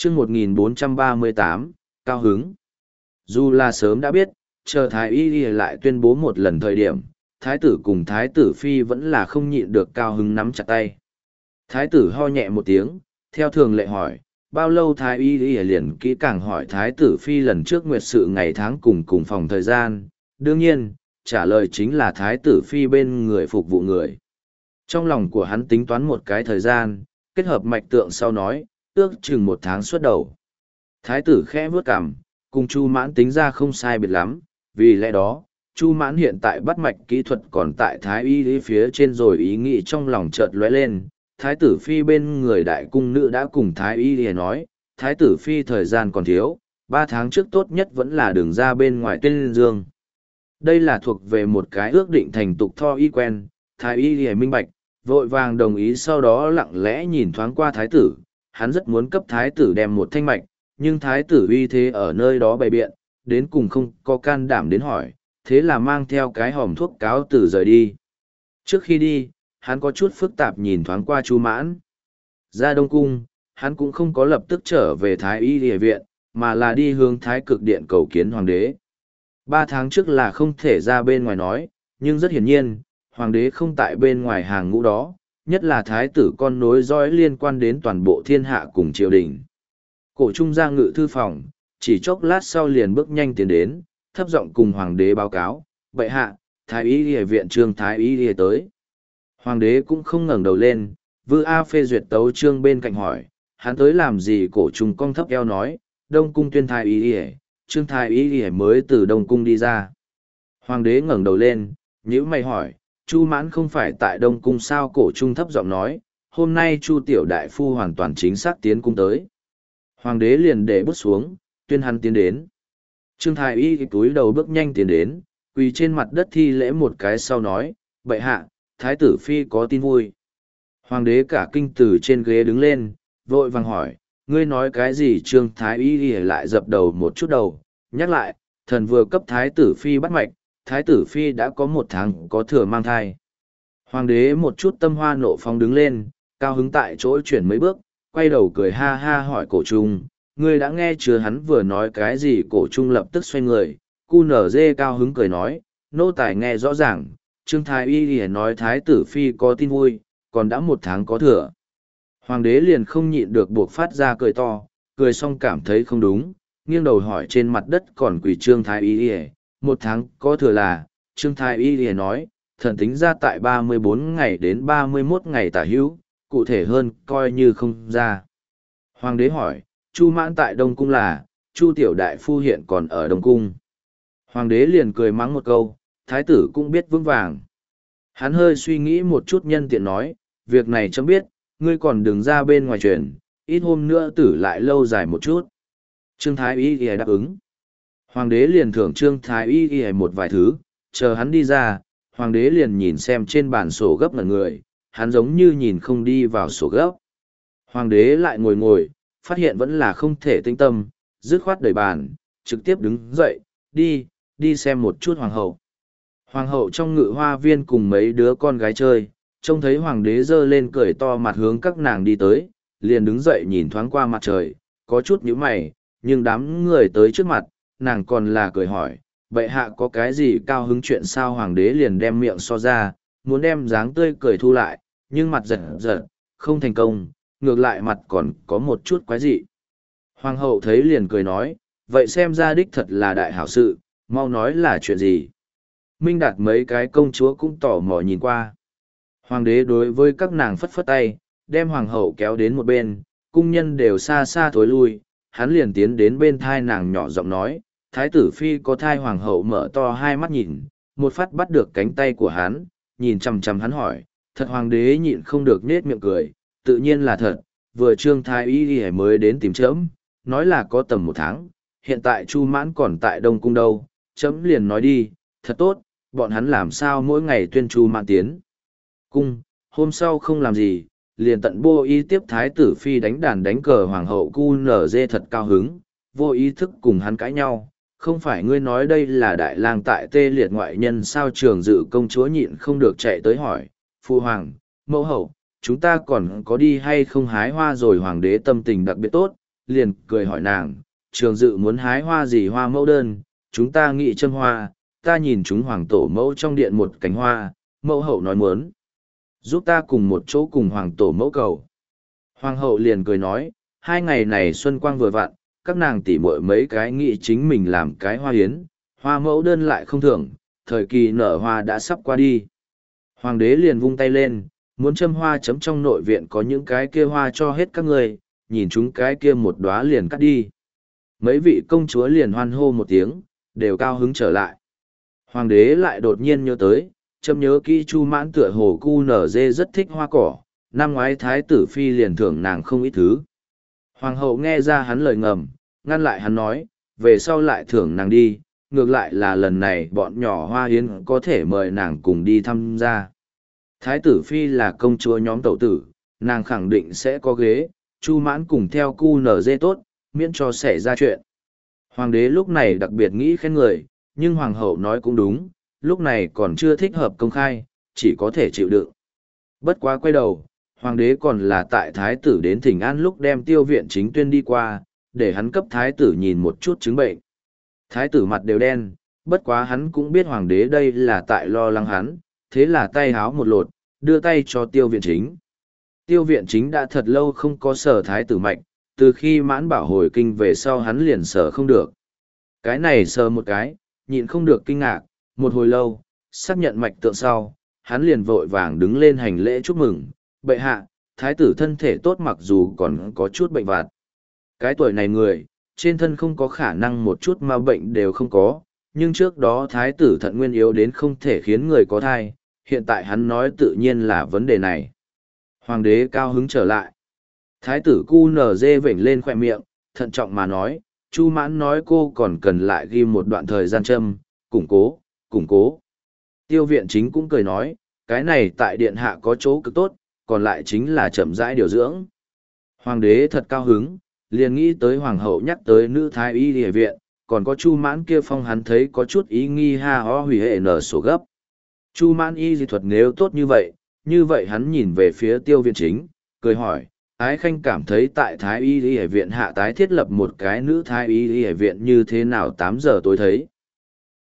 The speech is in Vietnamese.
chương 1438, cao hứng. Dù là sớm đã biết, chờ Thái Y lại tuyên bố một lần thời điểm, Thái tử cùng Thái tử Phi vẫn là không nhịn được cao hứng nắm chặt tay. Thái tử ho nhẹ một tiếng, theo thường lệ hỏi, bao lâu Thái Y liền kỹ càng hỏi Thái tử Phi lần trước nguyệt sự ngày tháng cùng phòng thời gian, đương nhiên, trả lời chính là Thái tử Phi bên người phục vụ người. Trong lòng của hắn tính toán một cái thời gian, kết hợp mạch tượng sau nói, ước chừng 1 tháng xuất đầu. Thái tử khẽ vướt cằm, cùng Chu Mãn tính ra không sai biệt lắm, vì lẽ đó, Chu Mãn hiện tại bắt mạch kỹ thuật còn tại Thái Y phía trên rồi ý nghĩ trong lòng chợt lóe lên. Thái tử Phi bên người đại cung nữ đã cùng Thái Y nói, Thái tử Phi thời gian còn thiếu, 3 tháng trước tốt nhất vẫn là đường ra bên ngoài tuyên dương. Đây là thuộc về một cái ước định thành tục tho y quen, Thái Y minh bạch, vội vàng đồng ý, sau đó lặng lẽ nhìn thoáng qua Thái tử, hắn rất muốn cấp Thái tử đem một thanh mạch, nhưng Thái tử uy thế ở nơi đó bày biện, đến cùng không có can đảm đến hỏi, thế là mang theo cái hòm thuốc cáo tử rời đi. Trước khi đi, hắn có chút phức tạp nhìn thoáng qua Chu Mãn. Ra Đông Cung, hắn cũng không có lập tức trở về Thái Y Địa Viện, mà là đi hướng Thái Cực Điện cầu kiến Hoàng đế. 3 tháng trước là không thể ra bên ngoài nói, nhưng rất hiển nhiên, Hoàng đế không tại bên ngoài hàng ngũ đó, nhất là Thái tử con nối dõi liên quan đến toàn bộ thiên hạ cùng triều đình. Cổ trung ra ngự thư phòng, chỉ chốc lát sau liền bước nhanh tiến đến, thấp giọng cùng Hoàng đế báo cáo, bệ hạ, Thái Y Địa Viện trương Thái Y Địa tới. Hoàng đế cũng không ngẩng đầu lên, Vư A phê duyệt tấu chương bên cạnh hỏi, hắn tới làm gì? Cổ trùng cong thấp eo nói, Đông Cung tuyên Thái Y Địa, trương Thái Y Địa mới từ Đông Cung đi ra. Hoàng đế ngẩng đầu lên, nhíu mày hỏi, Chu Mãn không phải tại Đông Cung sao? Cổ trung thấp giọng nói, hôm nay Chu tiểu đại phu hoàn toàn chính xác tiến cung tới. Hoàng đế liền để bút xuống, tuyên hắn tiến đến. Trương Thái Y túi đầu bước nhanh tiến đến, quỳ trên mặt đất thi lễ một cái sau nói, bệ hạ, Thái tử Phi có tin vui. Hoàng đế cả kinh từ trên ghế đứng lên, vội vàng hỏi, ngươi nói cái gì? Trương Thái Y lại dập đầu một chút đầu, nhắc lại, thần vừa cấp Thái tử Phi bắt mạch, Thái tử Phi đã có 1 tháng có thừa mang thai. Hoàng đế một chút tâm hoa nộ phóng đứng lên, cao hứng tại chỗ chuyển mấy bước, quay đầu cười ha ha hỏi cổ trung, ngươi đã nghe chưa? Hắn vừa nói cái gì? Cổ trung lập tức xoay người, cu nở dê cao hứng cười nói, nô tài nghe rõ ràng, Trương Thái Y nói Thái tử Phi có tin vui, còn đã 1 tháng có thừa. Hoàng đế liền không nhịn được buộc phát ra cười to, cười xong cảm thấy không đúng, nghiêng đầu hỏi trên mặt đất còn quỳ Trương Thái Y, 1 tháng có thừa là? Trương Thái Y nói, thần tính ra tại 34 ngày đến 31 ngày tả hữu, cụ thể hơn coi như không ra. Hoàng đế hỏi, Chu Mãn tại Đông Cung là? Chu tiểu đại phu hiện còn ở Đông Cung. Hoàng đế liền cười mắng một câu, thái tử cũng biết vững vàng. Hắn hơi suy nghĩ một chút nhân tiện nói, việc này chấm biết, ngươi còn đừng ra bên ngoài truyền, ít hôm nữa tử lại lâu dài một chút. Trương Thái Y đáp ứng. Hoàng đế liền thưởng Trương Thái Y một vài thứ, chờ hắn đi ra, hoàng đế liền nhìn xem trên bàn sổ gấp ngẩn người, hắn giống như nhìn không đi vào sổ gấp. Hoàng đế lại ngồi, phát hiện vẫn là không thể tinh tâm, dứt khoát đẩy bàn, trực tiếp đứng dậy, đi xem một chút hoàng hậu. Hoàng hậu trong ngự hoa viên cùng mấy đứa con gái chơi, trông thấy hoàng đế giơ lên cười to mặt hướng các nàng đi tới, liền đứng dậy nhìn thoáng qua mặt trời, có chút nhíu mày, nhưng đám người tới trước mặt, nàng còn là cười hỏi, bệ hạ có cái gì cao hứng chuyện sao? Hoàng đế liền đem miệng so ra, muốn đem dáng tươi cười thu lại, nhưng mặt giật, không thành công, ngược lại mặt còn có một chút quái dị. Hoàng hậu thấy liền cười nói, vậy xem ra đích thật là đại hảo sự, mau nói là chuyện gì. Minh Đạt mấy cái công chúa cũng tò mò nhìn qua. Hoàng đế đối với các nàng phất phất tay, đem hoàng hậu kéo đến một bên, cung nhân đều xa xa thối lui, hắn liền tiến đến bên thai nàng nhỏ giọng nói, Thái tử Phi có thai. Hoàng hậu mở to hai mắt nhìn, một phát bắt được cánh tay của hắn, nhìn chằm chằm hắn hỏi, thật? Hoàng đế nhịn không được nết miệng cười, tự nhiên là thật, vừa Trương Thái Y mới đến tìm trẫm, nói là có tầm 1 tháng, hiện tại Chu Mãn còn tại Đông Cung đâu, trẫm liền nói đi, thật tốt, bọn hắn làm sao mỗi ngày tuyên Chu Mãn tiến cung, hôm sau không làm gì, liền tận vô ý tiếp Thái tử Phi đánh đàn đánh cờ. Hoàng hậu cu nở dê thật cao hứng, vô ý thức cùng hắn cãi nhau, không phải ngươi nói đây là đại lang tại tê liệt ngoại nhân sao? Trường Dự công chúa nhịn không được chạy tới hỏi, phu hoàng, mẫu hậu, chúng ta còn có đi hay không hái hoa rồi? Hoàng đế tâm tình đặc biệt tốt, liền cười hỏi nàng, trường dự muốn hái hoa gì hoa mẫu đơn, chúng ta nghị châm hoa, ta nhìn chúng hoàng tổ mẫu trong điện một cánh hoa, mẫu hậu nói muốn. Giúp ta cùng một chỗ cùng hoàng tổ mẫu cầu. Hoàng hậu liền cười nói, 2 ngày này xuân quang vừa vặn, các nàng tỉ muội mấy cái nghị chính mình làm cái hoa hiến, hoa mẫu đơn lại không thưởng, thời kỳ nở hoa đã sắp qua đi. Hoàng đế liền vung tay lên, muốn châm hoa chấm trong nội viện có những cái kia hoa cho hết các người, nhìn chúng cái kia một đóa liền cắt đi. Mấy vị công chúa liền hoan hô một tiếng, đều cao hứng trở lại. Hoàng đế lại đột nhiên nhớ tới, châm nhớ kỹ Chu Mãn tựa hồ cu nở dê rất thích hoa cỏ, năm ngoái thái tử phi liền thưởng nàng không ít thứ. Hoàng hậu nghe ra hắn lời ngầm, ngăn lại hắn nói, về sau lại thưởng nàng đi, ngược lại là lần này bọn nhỏ hoa hiến có thể mời nàng cùng đi tham gia. Thái tử phi là công chúa nhóm tẩu tử, nàng khẳng định sẽ có ghế, Chu Mãn cùng theo cu nở dê tốt, miễn cho xảy ra chuyện. Hoàng đế lúc này đặc biệt nghĩ khen người, nhưng hoàng hậu nói cũng đúng, lúc này còn chưa thích hợp công khai, chỉ có thể chịu đựng. Bất quá quay đầu, hoàng đế còn là tại thái tử đến thỉnh an lúc đem Tiêu Viện Chính tuyên đi qua, để hắn cấp thái tử nhìn một chút chứng bệnh. Thái tử mặt đều đen, bất quá hắn cũng biết hoàng đế đây là tại lo lắng hắn, thế là tay háo một lột, đưa tay cho Tiêu Viện Chính. Tiêu Viện Chính đã thật lâu không có sở thái tử mạch, từ khi Mãn Bảo hồi kinh về sau hắn liền sở không được. Cái này sờ một cái, nhịn không được kinh ngạc, một hồi lâu, xác nhận mạch tượng sau, hắn liền vội vàng đứng lên hành lễ chúc mừng, bệ hạ, thái tử thân thể tốt mặc dù còn có chút bệnh vặt. Cái tuổi này người, trên thân không có khả năng một chút ma bệnh đều không có, nhưng trước đó thái tử thận nguyên yếu đến không thể khiến người có thai, hiện tại hắn nói tự nhiên là vấn đề này. Hoàng đế cao hứng trở lại. Thái tử cu nở dê vểnh lên khoe miệng, thận trọng mà nói, Chu Mãn nói cô còn cần lại ghi một đoạn thời gian châm, củng cố, củng cố. Tiêu Viện Chính cũng cười nói, cái này tại điện hạ có chỗ cực tốt, còn lại chính là chậm rãi điều dưỡng. Hoàng đế thật cao hứng, liền nghĩ tới hoàng hậu nhắc tới nữ thái y địa viện, còn có Chu Mãn kia phong hắn thấy có chút ý nghi ha ho hủy hệ nở sổ gấp. Chu Mãn y dị thuật nếu tốt như vậy hắn nhìn về phía Tiêu Viện Chính, cười hỏi, Ái Khanh cảm thấy tại Thái Y Y Viện hạ tái thiết lập một cái nữ Thái Y Y Viện như thế nào 8 giờ tối thấy.